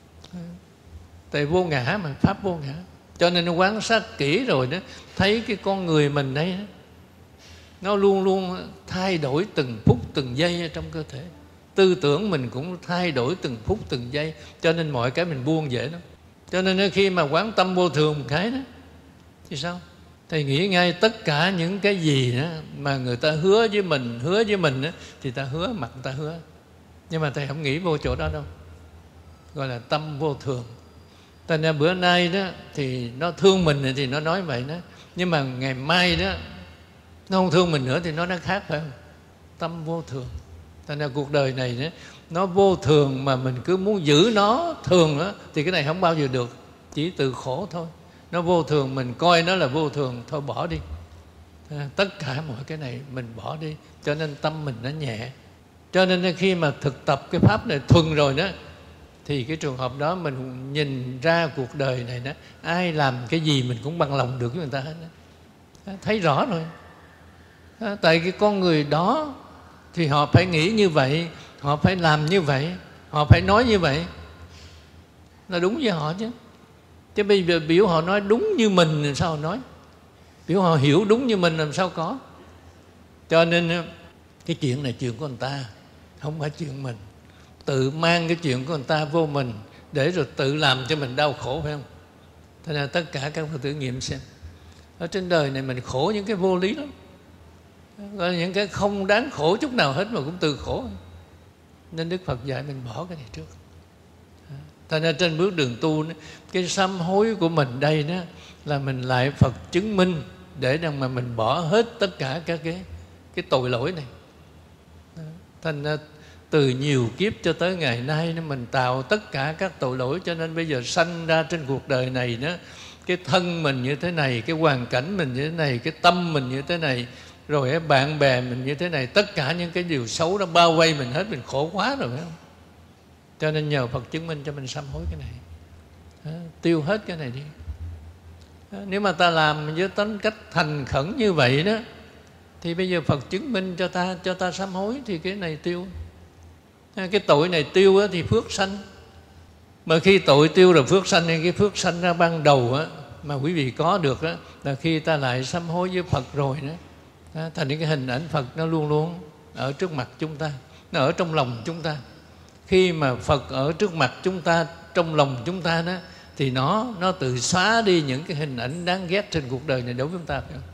Tại vô ngã mà, pháp vô ngã. Cho nên nó quan sát kỹ rồi đó, thấy cái con người mình đấy đó, nó luôn luôn thay đổi từng phút từng giây ở trong cơ thể. Tư tưởng mình cũng thay đổi từng phút từng giây, cho nên mọi cái mình buông dễ lắm. Cho nên khi mà quán tâm vô thường một cái đó thì sao? Thầy nghĩ ngay tất cả những cái gì đó mà người ta hứa với mình, hứa với mình đó, thì ta hứa, mặt ta hứa. Nhưng mà thầy không nghĩ vô chỗ đó đâu. Gọi là tâm vô thường. Thành ra bữa nay đó thì nó thương mình thì nó nói vậy đó. Nhưng mà ngày mai đó nó không thương mình nữa thì nó nó khác, phải không? Tâm vô thường. Thành ra cuộc đời này đó, nó vô thường mà mình cứ muốn giữ nó thường đó, thì cái này không bao giờ được. Chỉ từ khổ thôi. Nó vô thường, mình coi nó là vô thường, thôi bỏ đi. À, tất cả mọi cái này mình bỏ đi. Cho nên tâm mình nó nhẹ. Cho nên khi mà thực tập cái pháp này thuần rồi đó, thì cái trường hợp đó mình nhìn ra cuộc đời này đó, ai làm cái gì mình cũng bằng lòng được với người ta hết đó. Thấy rõ rồi. À, tại cái con người đó thì họ phải nghĩ như vậy, họ phải làm như vậy, họ phải nói như vậy, là đúng với họ chứ. Chứ bây giờ biểu họ nói đúng như mình làm sao họ nói, biểu họ hiểu đúng như mình làm sao có. Cho nên cái chuyện này chuyện của người ta, không phải chuyện mình. Tự mang cái chuyện của người ta vô mình, để rồi tự làm cho mình đau khổ, phải không? Thế nên tất cả các Phật tử nghiệm xem, ở trên đời này mình khổ những cái vô lý lắm, gọi là những cái không đáng khổ chút nào hết mà cũng từ khổ. Nên Đức Phật dạy mình bỏ cái này trước. Thành ra trên bước đường tu, cái sám hối của mình đây đó là mình lại Phật chứng minh để rằng mà mình bỏ hết tất cả các cái, cái tội lỗi này. Thành ra từ nhiều kiếp cho tới ngày nay mình tạo tất cả các tội lỗi, cho nên bây giờ sanh ra trên cuộc đời này đó, cái thân mình như thế này, cái hoàn cảnh mình như thế này, cái tâm mình như thế này, rồi bạn bè mình như thế này, tất cả những cái điều xấu đó bao vây mình hết, mình khổ quá rồi, phải không? Cho nên nhờ Phật chứng minh cho mình sám hối cái này, đó, tiêu hết cái này đi. Đó, nếu mà ta làm với tính cách thành khẩn như vậy đó, thì bây giờ Phật chứng minh cho ta, cho ta sám hối thì cái này tiêu. Cái tội này tiêu á, thì phước sanh. Mà khi tội tiêu rồi phước sanh, cái phước sanh ra ban đầu á, mà quý vị có được á, là khi ta lại sám hối với Phật rồi đó. Đó, thành cái hình ảnh Phật nó luôn luôn ở trước mặt chúng ta, nó ở trong lòng chúng ta. Khi mà Phật ở trước mặt chúng ta, trong lòng chúng ta đó, thì nó nó tự xóa đi những cái hình ảnh đáng ghét trên cuộc đời này đối với chúng ta, phải không?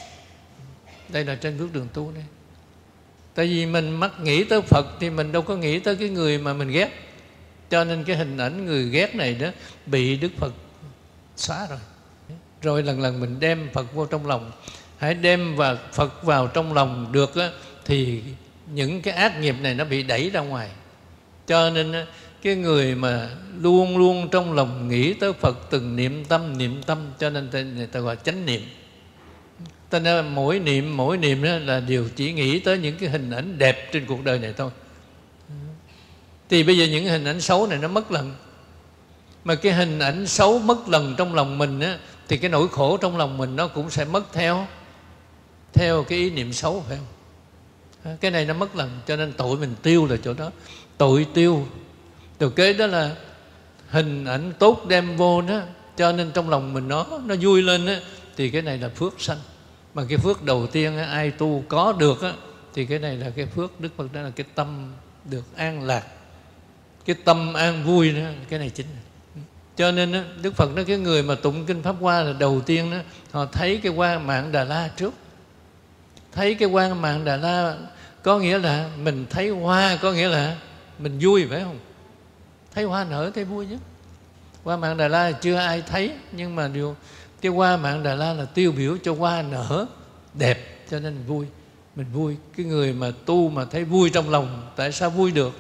Đây là trên bước đường tu đây. Tại vì mình mắc nghĩ tới Phật thì mình đâu có nghĩ tới cái người mà mình ghét. Cho nên cái hình ảnh người ghét này đó bị Đức Phật xóa rồi. Rồi lần lần mình đem Phật vô trong lòng. Hãy đem và Phật vào trong lòng được á, thì những cái ác nghiệp này nó bị đẩy ra ngoài. Cho nên cái người mà luôn luôn trong lòng nghĩ tới Phật, từng niệm tâm niệm tâm, cho nên người ta gọi chánh niệm. Cho nên mỗi niệm mỗi niệm đó là đều chỉ nghĩ tới những cái hình ảnh đẹp trên cuộc đời này thôi. Thì bây giờ những hình ảnh xấu này nó mất lần. Mà cái hình ảnh xấu mất lần trong lòng mình á, thì cái nỗi khổ trong lòng mình nó cũng sẽ mất theo theo cái ý niệm xấu, phải không? Cái này nó mất lần, cho nên tội mình tiêu là chỗ đó. Tội tiêu. Rồi kế đó là hình ảnh tốt đem vô đó, cho nên trong lòng mình nó nó vui lên á, thì cái này là phước sanh. Mà cái phước đầu tiên á, ai tu có được á, thì cái này là cái phước Đức Phật, đó là cái tâm được an lạc, cái tâm an vui đó, cái này chính. Cho nên đó, Đức Phật nói cái người mà tụng kinh Pháp Hoa là đầu tiên đó, họ thấy cái Hoa Mạng Đà La trước. Thấy cái Hoa Mạng Đà La có nghĩa là mình thấy hoa, có nghĩa là mình vui, phải không? Thấy hoa nở thấy vui chứ. Hoa Mạng Đà La chưa ai thấy, nhưng mà điều cái Hoa Mạng Đà La là tiêu biểu cho hoa nở đẹp, cho nên vui. Mình vui. Cái người mà tu mà thấy vui trong lòng, tại sao vui được?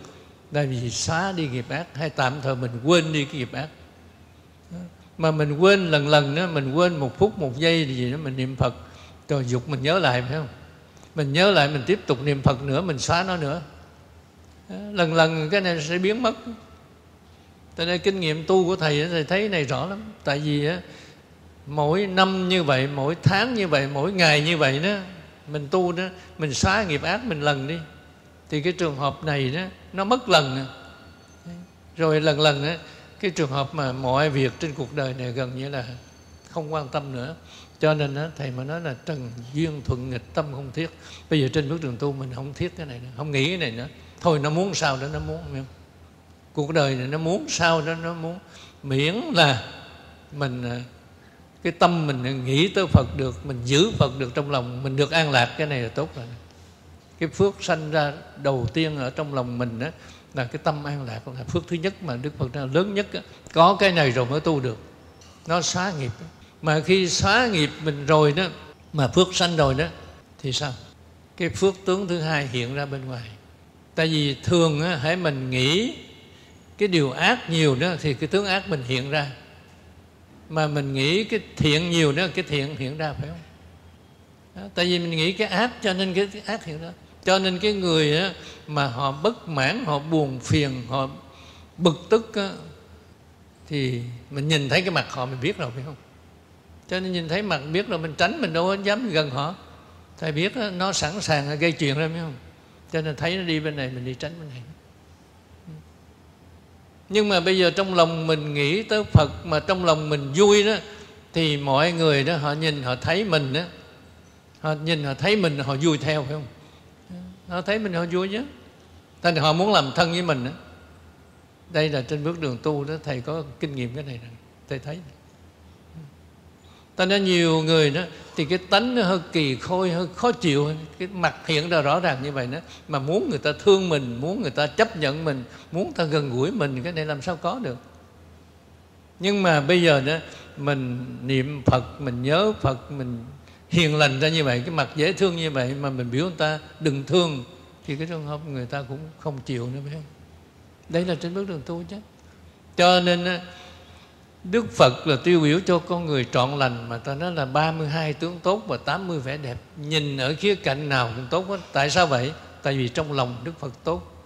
Tại vì xóa đi nghiệp ác, hay tạm thời mình quên đi cái nghiệp ác. Mà mình quên lần lần đó, mình quên một phút một giây gì đó, mình niệm Phật rồi dục mình nhớ lại, phải không? Mình nhớ lại, mình tiếp tục niệm Phật nữa, mình xóa nó nữa. Lần lần cái này sẽ biến mất. Cho nên kinh nghiệm tu của thầy, thầy thấy này rõ lắm. Tại vì mỗi năm như vậy, mỗi tháng như vậy, mỗi ngày như vậy đó, mình tu đó, mình xóa nghiệp ác mình lần đi, thì cái trường hợp này đó nó mất lần. Rồi lần lần đó, cái trường hợp mà mọi việc trên cuộc đời này gần như là không quan tâm nữa. Cho nên đó, thầy mà nói là trần duyên thuận nghịch tâm không thiết. Bây giờ trên bước đường tu mình không thiết cái này nữa, không nghĩ cái này nữa. Thôi nó muốn sao đó nó muốn, không? Cuộc đời này nó muốn sao đó nó muốn, miễn là mình cái tâm mình nghĩ tới Phật được, mình giữ Phật được trong lòng, mình được an lạc, cái này là tốt rồi. Cái phước sanh ra đầu tiên ở trong lòng mình đó là cái tâm an lạc, là phước thứ nhất mà Đức Phật nói lớn nhất đó. Có cái này rồi mới tu được, nó xóa nghiệp. Mà khi xóa nghiệp mình rồi đó, mà phước sanh rồi đó, thì sao? Cái phước tướng thứ hai hiện ra bên ngoài. Tại vì thường á, hãy mình nghĩ cái điều ác nhiều đó thì cái tướng ác mình hiện ra. Mà mình nghĩ cái thiện nhiều đó, cái thiện hiện ra, phải không? Đó, tại vì mình nghĩ cái ác cho nên cái ác hiện ra. Cho nên cái người á, mà họ bất mãn, họ buồn phiền, họ bực tức á, thì mình nhìn thấy cái mặt họ mình biết rồi, phải không? Cho nên nhìn thấy mặt biết rồi mình tránh, mình đâu có dám gần họ. Thầy biết đó, nó sẵn sàng gây chuyện ra, phải không? Cho nên thấy nó đi bên này mình đi tránh bên này. Nhưng mà bây giờ trong lòng mình nghĩ tới Phật, mà trong lòng mình vui đó, thì mọi người đó họ nhìn họ thấy mình đó, họ nhìn họ thấy mình họ vui theo, phải không? Họ thấy mình họ vui chứ, thành họ muốn làm thân với mình đó. Đây là trên bước đường tu đó, thầy có kinh nghiệm cái này rồi, thầy thấy. Ta nói nhiều người đó thì cái tánh nó hơi kỳ khôi, hơi khó chịu, cái mặt hiện ra rõ ràng như vậy đó, mà muốn người ta thương mình, muốn người ta chấp nhận mình, muốn người ta gần gũi mình, cái này làm sao có được. Nhưng mà bây giờ đó mình niệm Phật, mình nhớ Phật, mình hiền lành ra như vậy, cái mặt dễ thương như vậy, mà mình biểu người ta đừng thương, thì cái trường hợp người ta cũng không chịu nữa, phải không? Đấy là trên bước đường tu chứ. Cho nên Đức Phật là tiêu biểu cho con người trọn lành, mà ta nói là ba mươi hai tướng tốt và tám mươi vẻ đẹp. Nhìn ở khía cạnh nào cũng tốt hết. Tại sao vậy? Tại vì trong lòng Đức Phật tốt.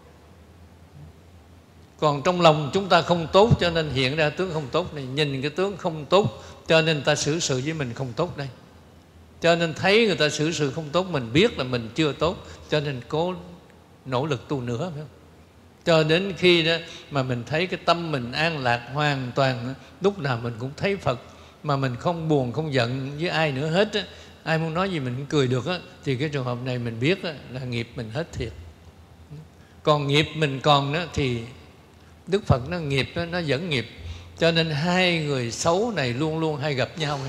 Còn trong lòng chúng ta không tốt, cho nên hiện ra tướng không tốt này. Nhìn cái tướng không tốt, cho nên ta xử sự với mình không tốt đây. Cho nên thấy người ta xử sự không tốt, mình biết là mình chưa tốt, cho nên cố nỗ lực tu nữa, phải không? Cho đến khi đó mà mình thấy cái tâm mình an lạc hoàn toàn, lúc nào mình cũng thấy Phật, mà mình không buồn, không giận với ai nữa hết á. Ai muốn nói gì mình cũng cười được á, thì cái trường hợp này mình biết á, là nghiệp mình hết thiệt. Còn nghiệp mình còn đó thì Đức Phật nó nghiệp đó, nó dẫn nghiệp. Cho nên hai người xấu này luôn luôn hay gặp nhau.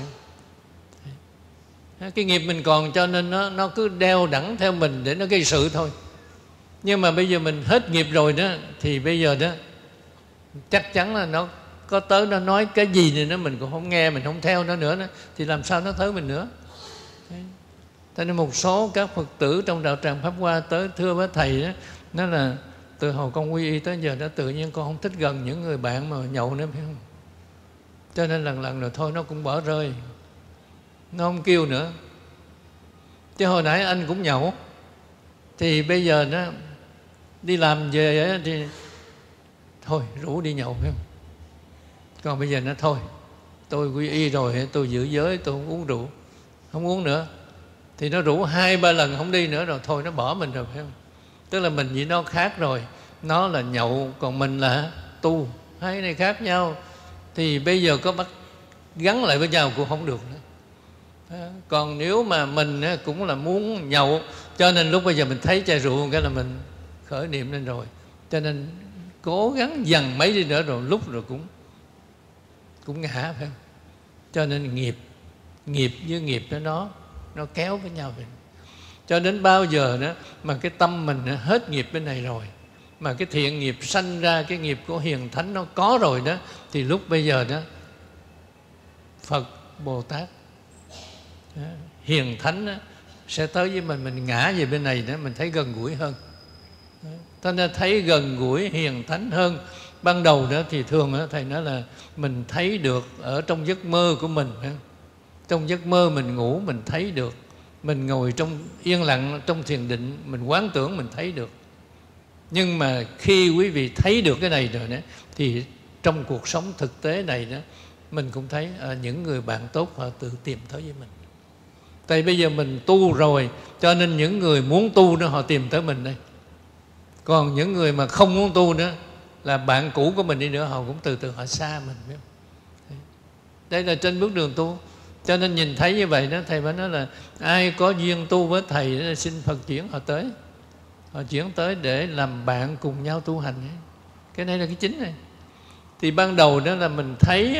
Cái nghiệp mình còn, cho nên nó, nó cứ đeo đẳng theo mình để nó gây sự thôi. Nhưng mà bây giờ mình hết nghiệp rồi đó, thì bây giờ đó chắc chắn là nó có tới nó nói cái gì thì nó mình cũng không nghe, mình không theo nó nữa đó, thì làm sao nó tới mình nữa. Cho nên một số các Phật tử trong đạo tràng Pháp Hoa tới thưa với thầy đó, nó là từ hồi con quy y tới giờ đã tự nhiên con không thích gần những người bạn mà nhậu nữa, phải không? Cho nên lần lần rồi thôi nó cũng bỏ rơi, nó không kêu nữa. Chứ hồi nãy anh cũng nhậu, thì bây giờ nó đi làm về thì thôi rủ đi nhậu, phải không? Còn bây giờ nó thôi, tôi quy y rồi, tôi giữ giới, tôi không uống rượu, không uống nữa. Thì nó rủ hai ba lần không đi nữa rồi, thôi nó bỏ mình rồi, phải không? Tức là mình với nó khác rồi. Nó là nhậu, còn mình là tu, hai cái này khác nhau. Thì bây giờ có bắt gắn lại với nhau cũng không được nữa. Còn nếu mà mình cũng là muốn nhậu, cho nên lúc bây giờ mình thấy chai rượu cái là mình khởi niệm lên rồi. Cho nên cố gắng dằn mấy đi nữa rồi lúc rồi cũng cũng ngã, phải không? Cho nên nghiệp nghiệp với nghiệp đó nó nó kéo với nhau vậy. Cho đến bao giờ đó mà cái tâm mình hết nghiệp bên này rồi, mà cái thiện nghiệp sanh ra, cái nghiệp của hiền thánh nó có rồi đó, thì lúc bây giờ đó Phật Bồ Tát hiền thánh đó, sẽ tới với mình, mình ngã về bên này đó, mình thấy gần gũi hơn. Ta nên thấy gần gũi hiền thánh hơn. Ban đầu đó thì thường đó, thầy nói là mình thấy được ở trong giấc mơ của mình. Trong giấc mơ mình ngủ mình thấy được. Mình ngồi trong yên lặng trong thiền định, mình quán tưởng mình thấy được. Nhưng mà khi quý vị thấy được cái này rồi đó, thì trong cuộc sống thực tế này đó, mình cũng thấy à, những người bạn tốt họ tự tìm tới với mình. Tại bây giờ mình tu rồi, cho nên những người muốn tu đó họ tìm tới mình đây. Còn những người mà không muốn tu nữa, là bạn cũ của mình đi nữa, họ cũng từ từ họ xa mình. Biết không? Đây là trên bước đường tu. Cho nên nhìn thấy như vậy đó, thầy phải nói là ai có duyên tu với thầy xin Phật chuyển họ tới. Họ chuyển tới để làm bạn cùng nhau tu hành. Cái này là cái chính này. Thì ban đầu đó là mình thấy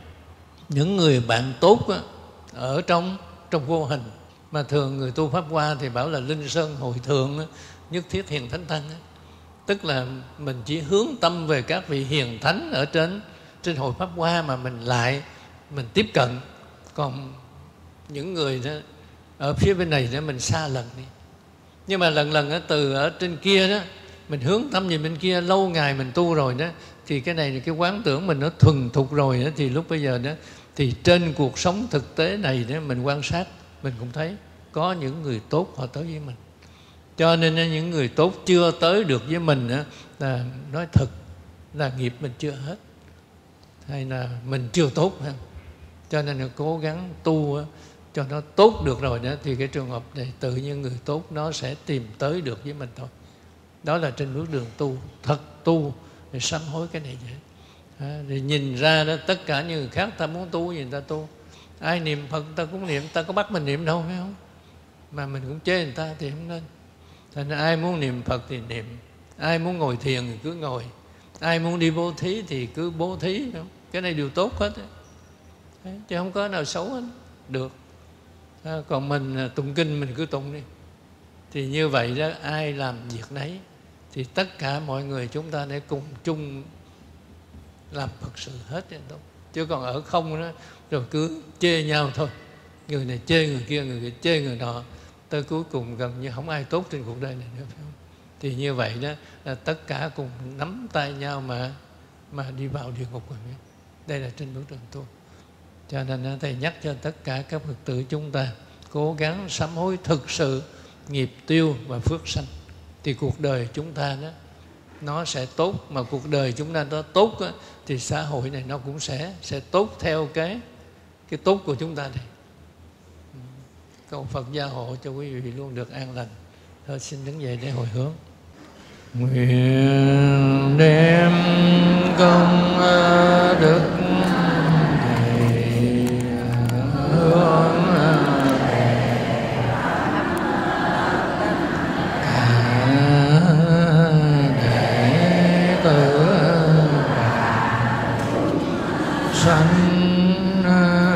những người bạn tốt ở trong trong vô hình. Mà thường người tu Pháp Hoa thì bảo là linh sơn hội thượng, nhất thiết hiền thánh tăng. Tức là mình chỉ hướng tâm về các vị hiền thánh ở trên trên hội Pháp Hoa mà mình lại mình tiếp cận. Còn những người đó ở phía bên này đó mình xa lần đi. Nhưng mà lần lần đó, từ ở trên kia đó mình hướng tâm về bên kia, lâu ngày mình tu rồi đó, thì cái này cái quán tưởng mình nó thuần thục rồi đó, thì lúc bây giờ đó thì trên cuộc sống thực tế này đó mình quan sát mình cũng thấy có những người tốt họ tới với mình. Cho nên những người tốt chưa tới được với mình đó, là nói thật là nghiệp mình chưa hết, hay là mình chưa tốt ha. Cho nên là cố gắng tu cho nó tốt được rồi đó, thì cái trường hợp này tự nhiên người tốt nó sẽ tìm tới được với mình thôi. Đó là trên bước đường tu, thật tu để sám hối cái này vậy. À, thì nhìn ra đó, tất cả những người khác ta muốn tu gì ta tu. Ai niệm Phật ta cũng niệm, ta có bắt mình niệm đâu, phải không? Mà mình cũng chê người ta thì không nên. Thành ra ai muốn niệm Phật thì niệm, ai muốn ngồi thiền thì cứ ngồi, ai muốn đi bố thí thì cứ bố thí. Không? Cái này đều tốt hết. Đấy, chứ không có nào xấu hết. Được. À, còn mình tụng kinh mình cứ tụng đi. Thì như vậy đó, ai làm việc nấy thì tất cả mọi người chúng ta để cùng chung làm Phật sự hết. Chứ còn ở không đó, rồi cứ chê nhau thôi. Người này chê người kia, người kia chê người nọ, tới cuối cùng gần như không ai tốt trên cuộc đời này nữa, phải không? Thì như vậy đó là tất cả cùng nắm tay nhau mà mà đi vào địa ngục rồi. Đây là trên bước đường tu. Cho nên thầy nhắc cho tất cả các Phật tử chúng ta cố gắng sám hối thực sự, nghiệp tiêu và phước sanh, thì cuộc đời chúng ta đó nó sẽ tốt. Mà cuộc đời chúng ta nó tốt đó, thì xã hội này nó cũng sẽ sẽ tốt theo cái cái tốt của chúng ta này. Cầu Phật gia hộ cho quý vị luôn được an lành. Thôi xin đứng dậy để hồi hướng. Nguyện đem công đức thầy hướng cả đệ tử sanh